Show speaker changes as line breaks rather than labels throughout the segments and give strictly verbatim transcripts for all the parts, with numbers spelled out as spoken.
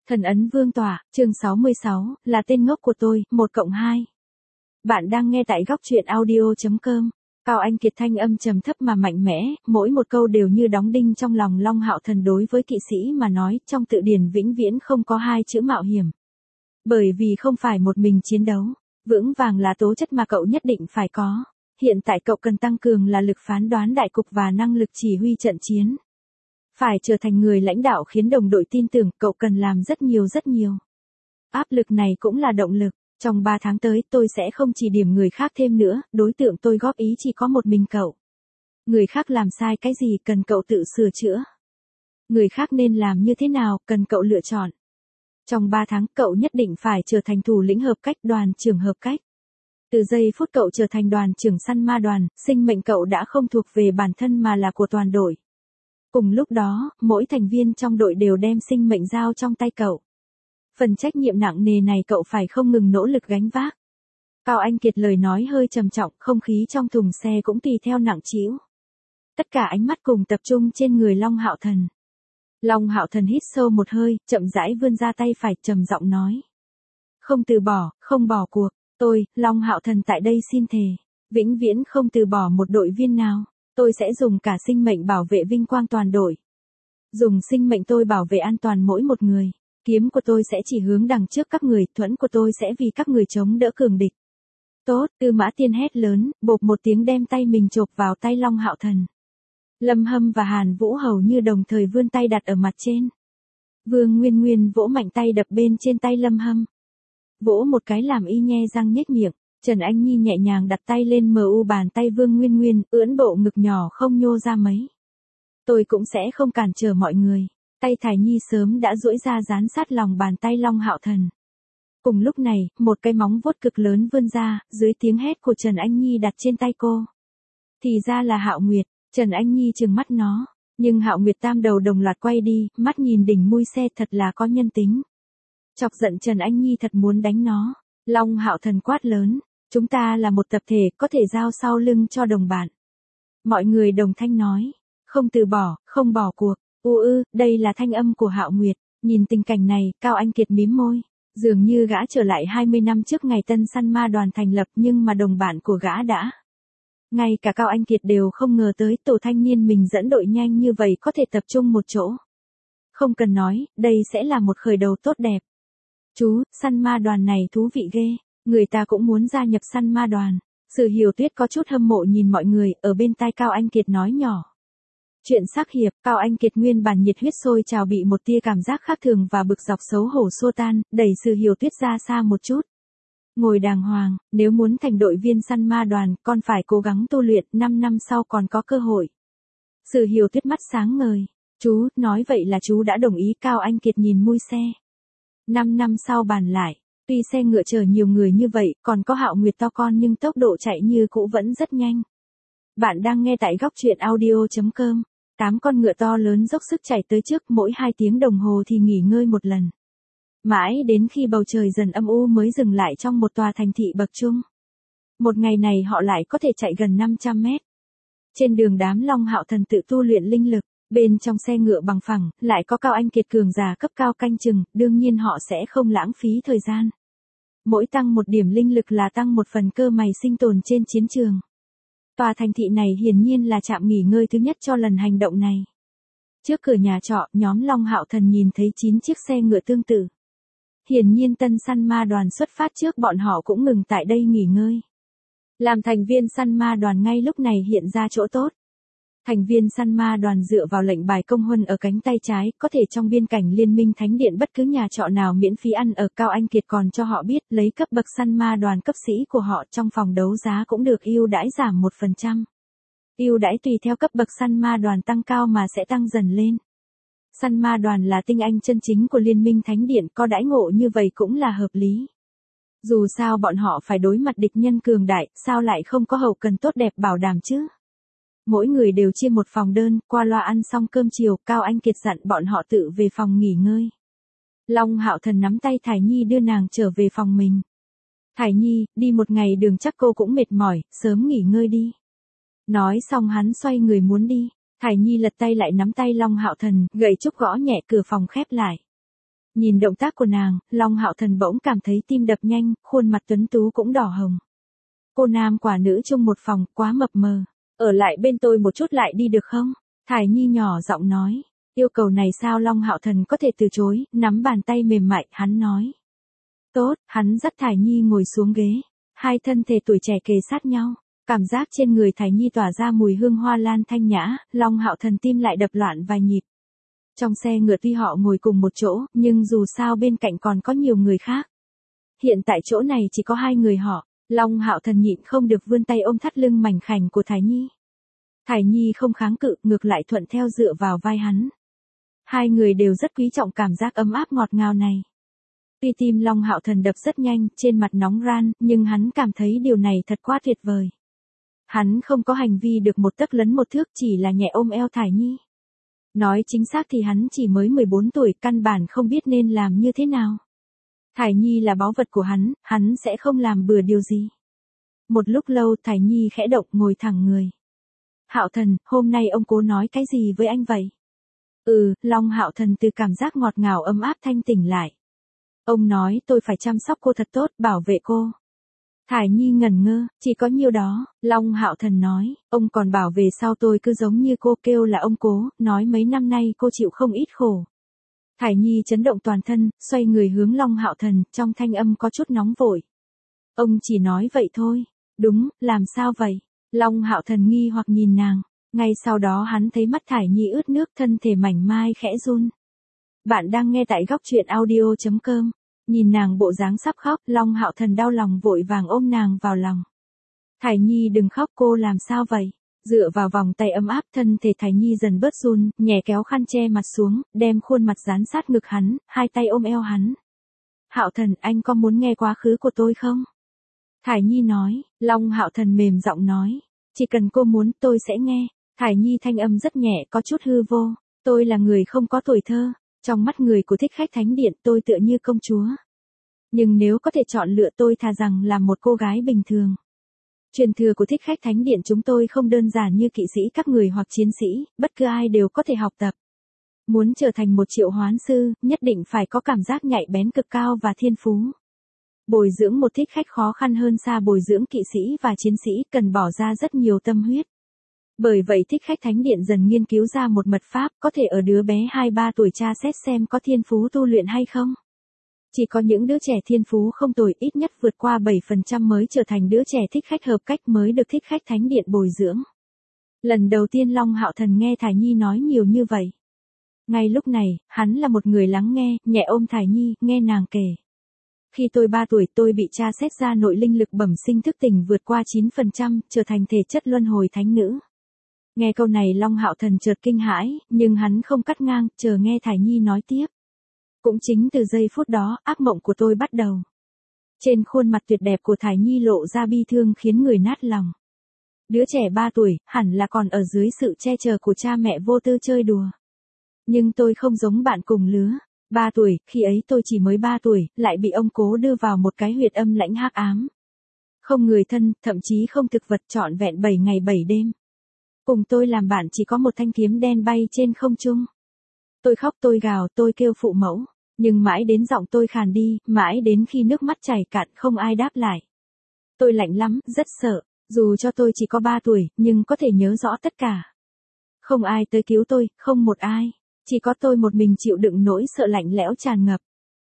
Thần ấn vương tỏa, chương sáu mươi sáu, là tên ngốc của tôi, một cộng hai. Bạn đang nghe tại góc truyện audio chấm com. Cao Anh Kiệt thanh âm trầm thấp mà mạnh mẽ, mỗi một câu đều như đóng đinh trong lòng Long Hạo Thần. Đối với kỵ sĩ mà nói, trong tự điển vĩnh viễn không có hai chữ mạo hiểm. Bởi vì không phải một mình chiến đấu, vững vàng là tố chất mà cậu nhất định phải có. Hiện tại cậu cần tăng cường là lực phán đoán đại cục và năng lực chỉ huy trận chiến. Phải trở thành người lãnh đạo khiến đồng đội tin tưởng, cậu cần làm rất nhiều rất nhiều. Áp lực này cũng là động lực. Trong ba tháng tới tôi sẽ không chỉ điểm người khác thêm nữa, đối tượng tôi góp ý chỉ có một mình cậu. Người khác làm sai cái gì cần cậu tự sửa chữa. Người khác nên làm như thế nào cần cậu lựa chọn. Trong ba tháng cậu nhất định phải trở thành thủ lĩnh hợp cách, đoàn trưởng hợp cách. Từ giây phút cậu trở thành đoàn trưởng săn ma đoàn, sinh mệnh cậu đã không thuộc về bản thân mà là của toàn đội. Cùng lúc đó, mỗi thành viên trong đội đều đem sinh mệnh giao trong tay cậu. Phần trách nhiệm nặng nề này cậu phải không ngừng nỗ lực gánh vác. Cao Anh Kiệt lời nói hơi trầm trọng, không khí trong thùng xe cũng tùy theo nặng trĩu. Tất cả ánh mắt cùng tập trung trên người Long Hạo Thần. Long Hạo Thần hít sâu một hơi, chậm rãi vươn ra tay phải, trầm giọng nói. Không từ bỏ, không bỏ cuộc, tôi, Long Hạo Thần tại đây xin thề, vĩnh viễn không từ bỏ một đội viên nào. Tôi sẽ dùng cả sinh mệnh bảo vệ vinh quang toàn đội. Dùng sinh mệnh tôi bảo vệ an toàn mỗi một người. Kiếm của tôi sẽ chỉ hướng đằng trước các người, thuẫn của tôi sẽ vì các người chống đỡ cường địch. Tốt, Tư Mã Tiên hét lớn, bộp một tiếng đem tay mình chộp vào tay Long Hạo Thần. Lâm Hâm và Hàn Vũ hầu như đồng thời vươn tay đặt ở mặt trên. Vương Nguyên Nguyên vỗ mạnh tay đập bên trên tay Lâm Hâm. Vỗ một cái làm y nhe răng nhếch miệng. Trần Anh Nhi nhẹ nhàng đặt tay lên mờ u bàn tay Vương Nguyên Nguyên, ưỡn bộ ngực nhỏ không nhô ra mấy. Tôi cũng sẽ không cản trở mọi người. Tay Thải Nhi sớm đã duỗi ra dán sát lòng bàn tay Long Hạo Thần. Cùng lúc này, một cái móng vuốt cực lớn vươn ra, dưới tiếng hét của Trần Anh Nhi đặt trên tay cô. Thì ra là Hạo Nguyệt, Trần Anh Nhi trừng mắt nó, nhưng Hạo Nguyệt tam đầu đồng loạt quay đi, mắt nhìn đỉnh mui xe thật là có nhân tính. Chọc giận Trần Anh Nhi thật muốn đánh nó. Long Hạo Thần quát lớn. Chúng ta là một tập thể, có thể giao sau lưng cho đồng bạn. Mọi người đồng thanh nói. Không từ bỏ, không bỏ cuộc. U ư, đây là thanh âm của Hạo Nguyệt. Nhìn tình cảnh này, Cao Anh Kiệt mím môi. Dường như gã trở lại hai mươi năm trước ngày tân săn ma đoàn thành lập, nhưng mà đồng bạn của gã đã. Ngay cả Cao Anh Kiệt đều không ngờ tới tổ thanh niên mình dẫn đội nhanh như vậy có thể tập trung một chỗ. Không cần nói, đây sẽ là một khởi đầu tốt đẹp. Chú, săn ma đoàn này thú vị ghê. Người ta cũng muốn gia nhập săn ma đoàn. Sử Hiểu Tuyết có chút hâm mộ nhìn mọi người, ở bên tai Cao Anh Kiệt nói nhỏ. Chuyện sắc hiệp, Cao Anh Kiệt nguyên bản nhiệt huyết sôi trào bị một tia cảm giác khác thường và bực dọc xấu hổ xua tan, đẩy Sử Hiểu Tuyết ra xa một chút. Ngồi đàng hoàng, nếu muốn thành đội viên săn ma đoàn, con phải cố gắng tu luyện, năm năm sau còn có cơ hội. Sử Hiểu Tuyết mắt sáng ngời. Chú, nói vậy là chú đã đồng ý. Cao Anh Kiệt nhìn mui xe. năm năm sau bàn lại. Tuy xe ngựa chở nhiều người như vậy, còn có Hạo Nguyệt to con nhưng tốc độ chạy như cũ vẫn rất nhanh. Bạn đang nghe tại góc truyện audio chấm com. Tám con ngựa to lớn dốc sức chạy tới trước, mỗi hai tiếng đồng hồ thì nghỉ ngơi một lần. Mãi đến khi bầu trời dần âm u mới dừng lại trong một tòa thành thị bậc trung. Một ngày này họ lại có thể chạy gần năm trăm mét. Trên đường đám Long Hạo Thần tự tu luyện linh lực. Bên trong xe ngựa bằng phẳng, lại có Cao Anh Kiệt cường giả cấp cao canh chừng, đương nhiên họ sẽ không lãng phí thời gian. Mỗi tăng một điểm linh lực là tăng một phần cơ may sinh tồn trên chiến trường. Tòa thành thị này hiển nhiên là trạm nghỉ ngơi thứ nhất cho lần hành động này. Trước cửa nhà trọ, nhóm Long Hạo Thần nhìn thấy chín chiếc xe ngựa tương tự. Hiển nhiên tân săn ma đoàn xuất phát trước bọn họ cũng ngừng tại đây nghỉ ngơi. Làm thành viên săn ma đoàn ngay lúc này hiện ra chỗ tốt. Thành viên săn ma đoàn dựa vào lệnh bài công huân ở cánh tay trái, có thể trong biên cảnh liên minh thánh điện bất cứ nhà trọ nào miễn phí ăn ở. Cao Anh Kiệt còn cho họ biết lấy cấp bậc săn ma đoàn cấp sĩ của họ trong phòng đấu giá cũng được ưu đãi giảm một phần trăm. Ưu đãi tùy theo cấp bậc săn ma đoàn tăng cao mà sẽ tăng dần lên. Săn ma đoàn là tinh anh chân chính của liên minh thánh điện, có đãi ngộ như vậy cũng là hợp lý. Dù sao bọn họ phải đối mặt địch nhân cường đại, sao lại không có hậu cần tốt đẹp bảo đảm chứ? Mỗi người đều chia một phòng đơn, qua loa ăn xong cơm chiều, Cao Anh Kiệt dặn bọn họ tự về phòng nghỉ ngơi. Long Hạo Thần nắm tay Thải Nhi đưa nàng trở về phòng mình. Thải Nhi, đi một ngày đường chắc cô cũng mệt mỏi, sớm nghỉ ngơi đi. Nói xong hắn xoay người muốn đi. Thải Nhi lật tay lại nắm tay Long Hạo Thần, gậy trúc gõ nhẹ cửa phòng khép lại. Nhìn động tác của nàng, Long Hạo Thần bỗng cảm thấy tim đập nhanh, khuôn mặt tuấn tú cũng đỏ hồng. Cô nam quả nữ chung một phòng, quá mập mờ. Ở lại bên tôi một chút lại đi được không? Thải Nhi nhỏ giọng nói. Yêu cầu này sao Long Hạo Thần có thể từ chối, nắm bàn tay mềm mại, hắn nói. Tốt, hắn dắt Thải Nhi ngồi xuống ghế. Hai thân thể tuổi trẻ kề sát nhau. Cảm giác trên người Thải Nhi tỏa ra mùi hương hoa lan thanh nhã, Long Hạo Thần tim lại đập loạn vài nhịp. Trong xe ngựa tuy họ ngồi cùng một chỗ, nhưng dù sao bên cạnh còn có nhiều người khác. Hiện tại chỗ này chỉ có hai người họ, Long Hạo Thần nhịn không được vươn tay ôm thắt lưng mảnh khảnh của Thải Nhi. Thải Nhi không kháng cự, ngược lại thuận theo dựa vào vai hắn. Hai người đều rất quý trọng cảm giác ấm áp ngọt ngào này. Tuy tim Long Hạo Thần đập rất nhanh, trên mặt nóng ran, nhưng hắn cảm thấy điều này thật quá tuyệt vời. Hắn không có hành vi được một tấc lấn một thước, chỉ là nhẹ ôm eo Thải Nhi. Nói chính xác thì hắn chỉ mới mười bốn tuổi, căn bản không biết nên làm như thế nào. Thải Nhi là báu vật của hắn, hắn sẽ không làm bừa điều gì. Một lúc lâu Thải Nhi khẽ động ngồi thẳng người. Hạo Thần, hôm nay ông cố nói cái gì với anh vậy? Ừ, Long Hạo Thần từ cảm giác ngọt ngào ấm áp thanh tỉnh lại. Ông nói tôi phải chăm sóc cô thật tốt, bảo vệ cô. Thải Nhi ngẩn ngơ, chỉ có nhiêu đó, Long Hạo Thần nói, ông còn bảo về sau tôi cứ giống như cô, kêu là ông cố, nói mấy năm nay cô chịu không ít khổ. Thải Nhi chấn động toàn thân, xoay người hướng Long Hạo Thần, trong thanh âm có chút nóng vội. Ông chỉ nói vậy thôi. Đúng, làm sao vậy? Long Hạo Thần nghi hoặc nhìn nàng, ngay sau đó hắn thấy mắt Thải Nhi ướt nước, thân thể mảnh mai khẽ run. Bạn đang nghe tại góc truyện audio chấm com. Nhìn nàng bộ dáng sắp khóc, Long Hạo Thần đau lòng vội vàng ôm nàng vào lòng. Thải Nhi đừng khóc, cô làm sao vậy? Dựa vào vòng tay ấm áp, thân thể Thải Nhi dần bớt run, nhẹ kéo khăn che mặt xuống, đem khuôn mặt dán sát ngực hắn, hai tay ôm eo hắn. Hạo Thần, anh có muốn nghe quá khứ của tôi không? Thải Nhi nói. Long Hạo Thần mềm giọng nói, chỉ cần cô muốn tôi sẽ nghe. Thải Nhi thanh âm rất nhẹ, có chút hư vô. Tôi là người không có tuổi thơ. Trong mắt người của Thích Khách Thánh Điện tôi tựa như công chúa. Nhưng nếu có thể chọn lựa tôi thà rằng là một cô gái bình thường. Truyền thừa của Thích Khách Thánh Điện chúng tôi không đơn giản như kỵ sĩ các người hoặc chiến sĩ, bất cứ ai đều có thể học tập. Muốn trở thành một triệu hoán sư, nhất định phải có cảm giác nhạy bén cực cao và thiên phú. Bồi dưỡng một thích khách khó khăn hơn xa bồi dưỡng kỵ sĩ và chiến sĩ, cần bỏ ra rất nhiều tâm huyết. Bởi vậy Thích Khách Thánh Điện dần nghiên cứu ra một mật pháp có thể ở đứa bé hai ba tuổi tra xét xem có thiên phú tu luyện hay không. Chỉ có những đứa trẻ thiên phú không tồi, ít nhất vượt qua bảy phần trăm mới trở thành đứa trẻ thích khách hợp cách, mới được Thích Khách Thánh Điện bồi dưỡng. Lần đầu tiên Long Hạo Thần nghe Thải Nhi nói nhiều như vậy. Ngay lúc này, hắn là một người lắng nghe, nhẹ ôm Thải Nhi, nghe nàng kể. Khi tôi ba tuổi tôi bị tra xét ra nội linh lực bẩm sinh thức tỉnh vượt qua chín phần trăm, trở thành thể chất luân hồi thánh nữ. Nghe câu này Long Hạo Thần chợt kinh hãi, nhưng hắn không cắt ngang, chờ nghe Thải Nhi nói tiếp. Cũng chính từ giây phút đó, ác mộng của tôi bắt đầu. Trên khuôn mặt tuyệt đẹp của Thải Nhi lộ ra bi thương khiến người nát lòng. Đứa trẻ ba tuổi, hẳn là còn ở dưới sự che chở của cha mẹ vô tư chơi đùa. Nhưng tôi không giống bạn cùng lứa. ba tuổi, khi ấy tôi chỉ mới ba tuổi, lại bị ông cố đưa vào một cái huyệt âm lãnh hắc ám. Không người thân, thậm chí không thực vật, trọn vẹn bảy ngày bảy đêm. Cùng tôi làm bạn chỉ có một thanh kiếm đen bay trên không trung. Tôi khóc, tôi gào, tôi kêu phụ mẫu. Nhưng mãi đến giọng tôi khàn đi, mãi đến khi nước mắt chảy cạn không ai đáp lại. Tôi lạnh lắm, rất sợ, dù cho tôi chỉ có ba tuổi, nhưng có thể nhớ rõ tất cả. Không ai tới cứu tôi, không một ai. Chỉ có tôi một mình chịu đựng nỗi sợ lạnh lẽo tràn ngập.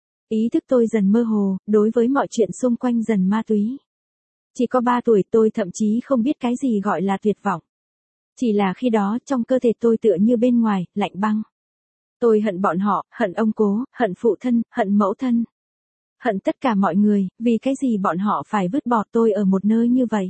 Ý thức tôi dần mơ hồ, đối với mọi chuyện xung quanh dần ma túy. Chỉ có ba tuổi tôi thậm chí không biết cái gì gọi là tuyệt vọng. Chỉ là khi đó trong cơ thể tôi tựa như bên ngoài, lạnh băng. Tôi hận bọn họ, hận ông cố, hận phụ thân, hận mẫu thân. Hận tất cả mọi người, vì cái gì bọn họ phải vứt bỏ tôi ở một nơi như vậy.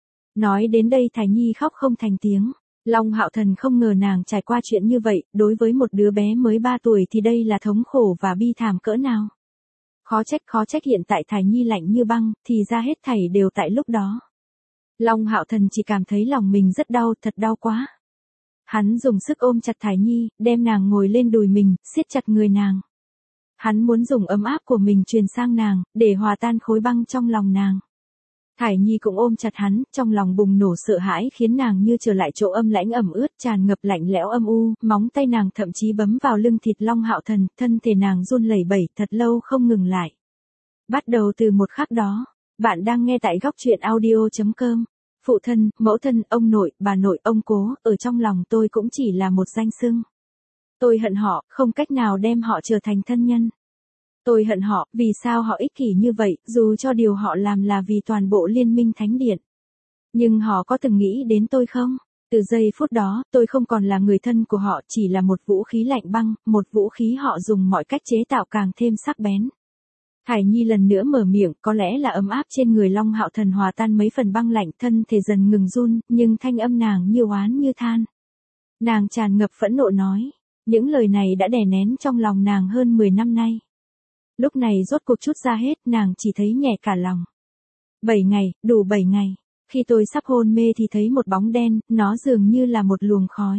Nói đến đây Thải Nhi khóc không thành tiếng. Long Hạo Thần không ngờ nàng trải qua chuyện như vậy, đối với một đứa bé mới ba tuổi thì đây là thống khổ và bi thảm cỡ nào. Khó trách khó trách hiện tại Thải Nhi lạnh như băng, thì ra hết thảy đều tại lúc đó. Long Hạo Thần chỉ cảm thấy lòng mình rất đau, thật đau quá. Hắn dùng sức ôm chặt Thải Nhi, đem nàng ngồi lên đùi mình, siết chặt người nàng. Hắn muốn dùng ấm áp của mình truyền sang nàng, để hòa tan khối băng trong lòng nàng. Thải Nhi cũng ôm chặt hắn, trong lòng bùng nổ sợ hãi khiến nàng như trở lại chỗ âm lãnh ẩm ướt tràn ngập lạnh lẽo âm u, móng tay nàng thậm chí bấm vào lưng thịt Long Hạo Thần, thân thể nàng run lẩy bẩy thật lâu không ngừng lại. Bắt đầu từ một khắc đó, bạn đang nghe tại góc truyện audio chấm com. Phụ thân, mẫu thân, ông nội, bà nội, ông cố, ở trong lòng tôi cũng chỉ là một danh xưng. Tôi hận họ, không cách nào đem họ trở thành thân nhân. Tôi hận họ, vì sao họ ích kỷ như vậy, dù cho điều họ làm là vì toàn bộ liên minh thánh điện. Nhưng họ có từng nghĩ đến tôi không? Từ giây phút đó, tôi không còn là người thân của họ, chỉ là một vũ khí lạnh băng, một vũ khí họ dùng mọi cách chế tạo càng thêm sắc bén. Thải Nhi lần nữa mở miệng, có lẽ là ấm áp trên người Long Hạo Thần hòa tan mấy phần băng lạnh, thân thể dần ngừng run, nhưng thanh âm nàng như oán như than. Nàng tràn ngập phẫn nộ nói, những lời này đã đè nén trong lòng nàng hơn mười năm nay. Lúc này rốt cuộc chút ra hết, nàng chỉ thấy nhẹ cả lòng. Bảy ngày, đủ bảy ngày. Khi tôi sắp hôn mê thì thấy một bóng đen, nó dường như là một luồng khói.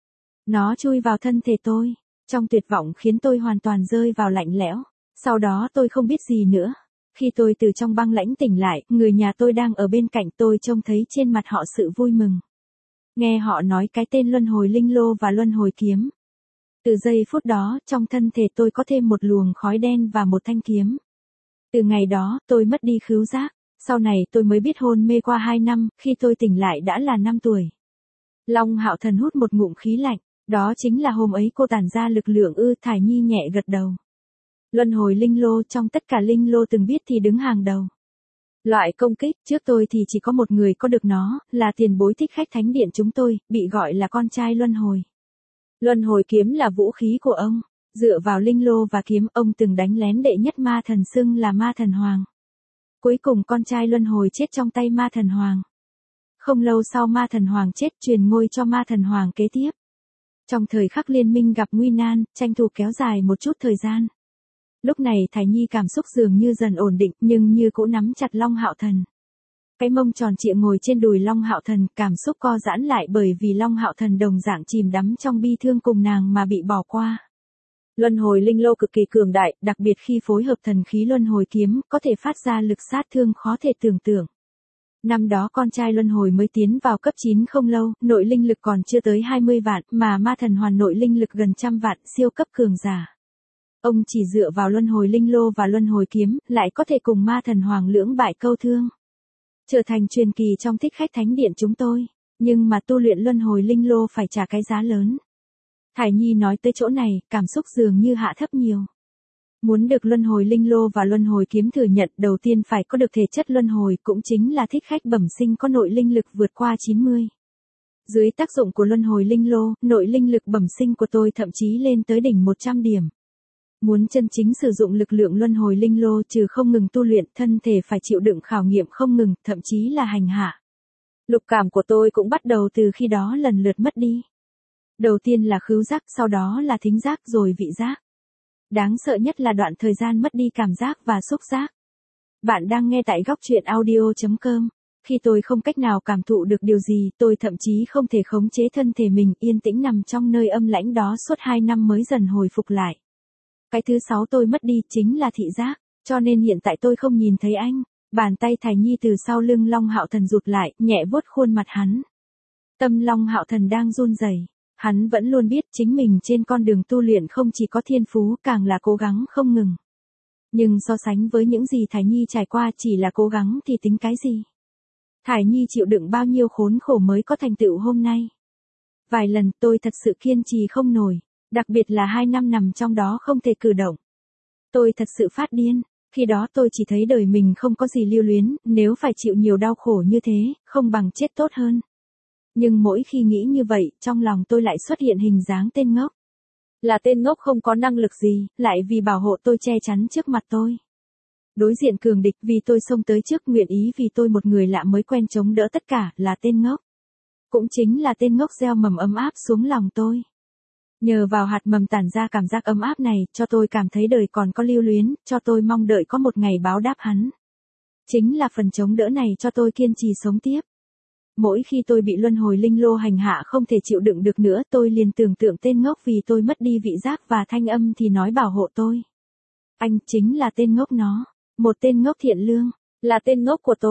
Nó chui vào thân thể tôi, trong tuyệt vọng khiến tôi hoàn toàn rơi vào lạnh lẽo. Sau đó tôi không biết gì nữa. Khi tôi từ trong băng lãnh tỉnh lại, người nhà tôi đang ở bên cạnh tôi trông thấy trên mặt họ sự vui mừng. Nghe họ nói cái tên luân hồi linh lô và luân hồi kiếm. Từ giây phút đó, trong thân thể tôi có thêm một luồng khói đen và một thanh kiếm. Từ ngày đó, tôi mất đi khứu giác. Sau này tôi mới biết hôn mê qua hai năm, khi tôi tỉnh lại đã là năm tuổi. Long Hạo Thần hút một ngụm khí lạnh, đó chính là hôm ấy cô tản ra lực lượng ư. Thải Nhi nhẹ gật đầu. Luân hồi linh lô trong tất cả linh lô từng biết thì đứng hàng đầu. Loại công kích trước tôi thì chỉ có một người có được nó, là tiền bối thích khách thánh điện chúng tôi, bị gọi là con trai luân hồi. Luân hồi kiếm là vũ khí của ông, dựa vào linh lô và kiếm ông từng đánh lén đệ nhất ma thần xưng là ma thần hoàng. Cuối cùng con trai luân hồi chết trong tay ma thần hoàng. Không lâu sau ma thần hoàng chết truyền ngôi cho ma thần hoàng kế tiếp. Trong thời khắc liên minh gặp nguy nan, tranh thủ kéo dài một chút thời gian. Lúc này Thải Nhi cảm xúc dường như dần ổn định nhưng như cũ nắm chặt Long Hạo Thần. Cái mông tròn trịa ngồi trên đùi Long Hạo Thần, cảm xúc co giãn lại bởi vì Long Hạo Thần đồng dạng chìm đắm trong bi thương cùng nàng mà bị bỏ qua. Luân hồi linh lô cực kỳ cường đại, đặc biệt khi phối hợp thần khí luân hồi kiếm, có thể phát ra lực sát thương khó thể tưởng tượng. Năm đó con trai luân hồi mới tiến vào cấp chín không lâu, nội linh lực còn chưa tới hai mươi vạn, mà ma thần hoàn nội linh lực gần trăm vạn, siêu cấp cường giả. Ông chỉ dựa vào luân hồi linh lô và luân hồi kiếm, lại có thể cùng ma thần hoàng lưỡng bại câu thương. Trở thành truyền kỳ trong thích khách thánh điện chúng tôi, nhưng mà tu luyện luân hồi linh lô phải trả cái giá lớn. Thải Nhi nói tới chỗ này, cảm xúc dường như hạ thấp nhiều. Muốn được luân hồi linh lô và luân hồi kiếm thừa nhận, đầu tiên phải có được thể chất luân hồi, cũng chính là thích khách bẩm sinh có nội linh lực vượt qua chín mươi. Dưới tác dụng của luân hồi linh lô, nội linh lực bẩm sinh của tôi thậm chí lên tới đỉnh một trăm điểm. Muốn chân chính sử dụng lực lượng luân hồi linh lô trừ không ngừng tu luyện, thân thể phải chịu đựng khảo nghiệm không ngừng, thậm chí là hành hạ. Lục cảm của tôi cũng bắt đầu từ khi đó lần lượt mất đi. Đầu tiên là khứu giác, sau đó là thính giác rồi vị giác. Đáng sợ nhất là đoạn thời gian mất đi cảm giác và xúc giác. Bạn đang nghe tại góc truyện audio chấm com. Khi tôi không cách nào cảm thụ được điều gì, tôi thậm chí không thể khống chế thân thể mình yên tĩnh nằm trong nơi âm lãnh đó suốt hai năm mới dần hồi phục lại. Cái thứ sáu tôi mất đi chính là thị giác, cho nên hiện tại tôi không nhìn thấy anh. Bàn tay Thải Nhi từ sau lưng Long Hạo Thần rụt lại, nhẹ vuốt khuôn mặt hắn. Tâm Long Hạo Thần đang run rẩy. Hắn vẫn luôn biết chính mình trên con đường tu luyện không chỉ có thiên phú, càng là cố gắng không ngừng. Nhưng so sánh với những gì Thải Nhi trải qua chỉ là cố gắng thì tính cái gì? Thải Nhi chịu đựng bao nhiêu khốn khổ mới có thành tựu hôm nay. Vài lần tôi thật sự kiên trì không nổi, đặc biệt là hai năm nằm trong đó không thể cử động. Tôi thật sự phát điên, khi đó tôi chỉ thấy đời mình không có gì lưu luyến, nếu phải chịu nhiều đau khổ như thế, không bằng chết tốt hơn. Nhưng mỗi khi nghĩ như vậy, trong lòng tôi lại xuất hiện hình dáng tên ngốc. Là tên ngốc không có năng lực gì, lại vì bảo hộ tôi che chắn trước mặt tôi. Đối diện cường địch vì tôi xông tới trước, nguyện ý vì tôi một người lạ mới quen chống đỡ tất cả, là tên ngốc. Cũng chính là tên ngốc gieo mầm ấm áp xuống lòng tôi. Nhờ vào hạt mầm tản ra cảm giác ấm áp này, cho tôi cảm thấy đời còn có lưu luyến, cho tôi mong đợi có một ngày báo đáp hắn. Chính là phần chống đỡ này cho tôi kiên trì sống tiếp. Mỗi khi tôi bị luân hồi linh lô hành hạ không thể chịu đựng được nữa, tôi liền tưởng tượng tên ngốc vì tôi mất đi vị giác và thanh âm thì nói bảo hộ tôi. Anh chính là tên ngốc nó, một tên ngốc thiện lương, là tên ngốc của tôi.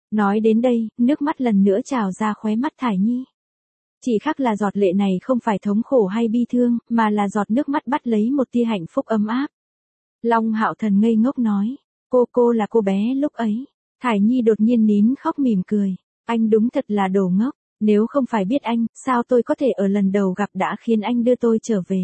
Nói đến đây, nước mắt lần nữa trào ra khóe mắt Thải Nhi. Chỉ khác là giọt lệ này không phải thống khổ hay bi thương, mà là giọt nước mắt bắt lấy một tia hạnh phúc ấm áp. Long Hạo Thần ngây ngốc nói, cô cô là cô bé lúc ấy. Thải Nhi đột nhiên nín khóc mỉm cười, anh đúng thật là đồ ngốc, nếu không phải biết anh, sao tôi có thể ở lần đầu gặp đã khiến anh đưa tôi trở về.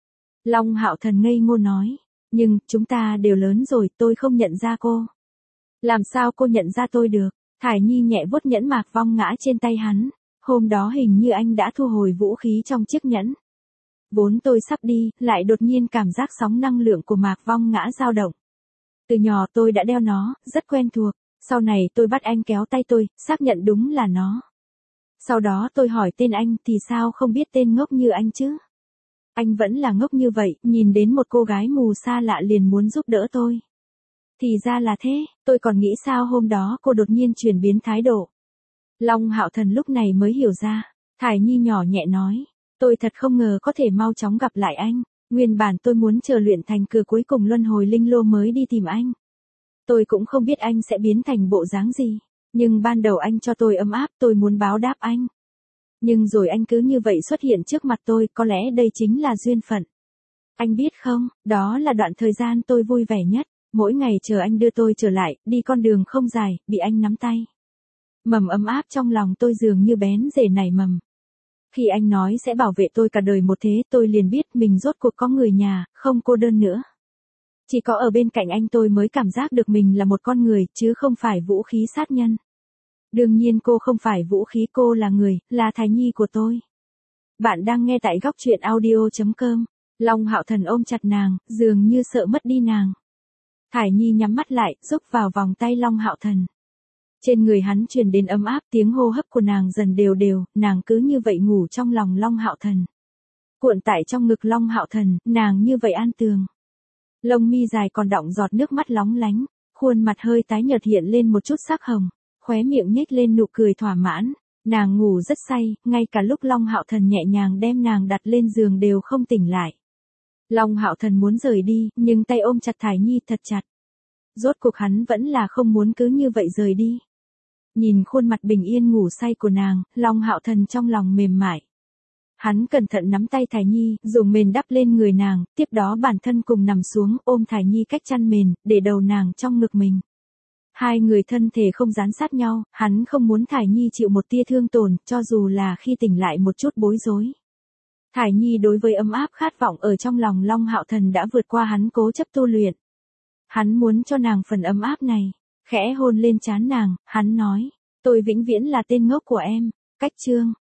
Long Hạo Thần ngây ngô nói, nhưng, chúng ta đều lớn rồi, tôi không nhận ra cô. Làm sao cô nhận ra tôi được? Thải Nhi nhẹ vuốt nhẫn Mạc Vong ngã trên tay hắn, hôm đó hình như anh đã thu hồi vũ khí trong chiếc nhẫn. Vốn tôi sắp đi, lại đột nhiên cảm giác sóng năng lượng của Mạc Vong ngã dao động. Từ nhỏ tôi đã đeo nó, rất quen thuộc, sau này tôi bắt anh kéo tay tôi, xác nhận đúng là nó. Sau đó tôi hỏi tên anh thì sao không biết tên ngốc như anh chứ? Anh vẫn là ngốc như vậy, nhìn đến một cô gái mù xa lạ liền muốn giúp đỡ tôi. Thì ra là thế, tôi còn nghĩ sao hôm đó cô đột nhiên chuyển biến thái độ. Long Hạo Thần lúc này mới hiểu ra, Thải Nhi nhỏ nhẹ nói, tôi thật không ngờ có thể mau chóng gặp lại anh, nguyên bản tôi muốn chờ luyện thành cửa cuối cùng luân hồi linh lô mới đi tìm anh. Tôi cũng không biết anh sẽ biến thành bộ dáng gì, nhưng ban đầu anh cho tôi ấm áp, tôi muốn báo đáp anh. Nhưng rồi anh cứ như vậy xuất hiện trước mặt tôi, có lẽ đây chính là duyên phận. Anh biết không, đó là đoạn thời gian tôi vui vẻ nhất, mỗi ngày chờ anh đưa tôi trở lại, đi con đường không dài, bị anh nắm tay. Mầm ấm áp trong lòng tôi dường như bén rễ nảy mầm. Khi anh nói sẽ bảo vệ tôi cả đời một thế, tôi liền biết mình rốt cuộc có người nhà, không cô đơn nữa. Chỉ có ở bên cạnh anh tôi mới cảm giác được mình là một con người, chứ không phải vũ khí sát nhân. Đương nhiên cô không phải vũ khí, cô là người, là Thải Nhi của tôi. Bạn đang nghe tại góc truyện audio chấm com. Long Hạo Thần ôm chặt nàng, dường như sợ mất đi nàng. Thải Nhi nhắm mắt lại, rúc vào vòng tay Long Hạo Thần. Trên người hắn truyền đến ấm áp, tiếng hô hấp của nàng dần đều đều, nàng cứ như vậy ngủ trong lòng Long Hạo Thần. Cuộn tại trong ngực Long Hạo Thần, nàng như vậy an tường. Lông mi dài còn đọng giọt nước mắt lóng lánh, khuôn mặt hơi tái nhợt hiện lên một chút sắc hồng, khóe miệng nhếch lên nụ cười thỏa mãn, nàng ngủ rất say, ngay cả lúc Long Hạo Thần nhẹ nhàng đem nàng đặt lên giường đều không tỉnh lại. Long Hạo Thần muốn rời đi, nhưng tay ôm chặt Thải Nhi thật chặt. Rốt cuộc hắn vẫn là không muốn cứ như vậy rời đi. Nhìn khuôn mặt bình yên ngủ say của nàng, Long Hạo Thần trong lòng mềm mại. Hắn cẩn thận nắm tay Thải Nhi, dùng mền đắp lên người nàng, tiếp đó bản thân cùng nằm xuống, ôm Thải Nhi cách chăn mền, để đầu nàng trong ngực mình. Hai người thân thể không dán sát nhau, hắn không muốn Thải Nhi chịu một tia thương tổn, cho dù là khi tỉnh lại một chút bối rối. Thải Nhi đối với ấm áp khát vọng ở trong lòng Long Hạo Thần đã vượt qua hắn cố chấp tu luyện. Hắn muốn cho nàng phần ấm áp này, khẽ hôn lên trán nàng, hắn nói, tôi vĩnh viễn là tên ngốc của em. Cách chương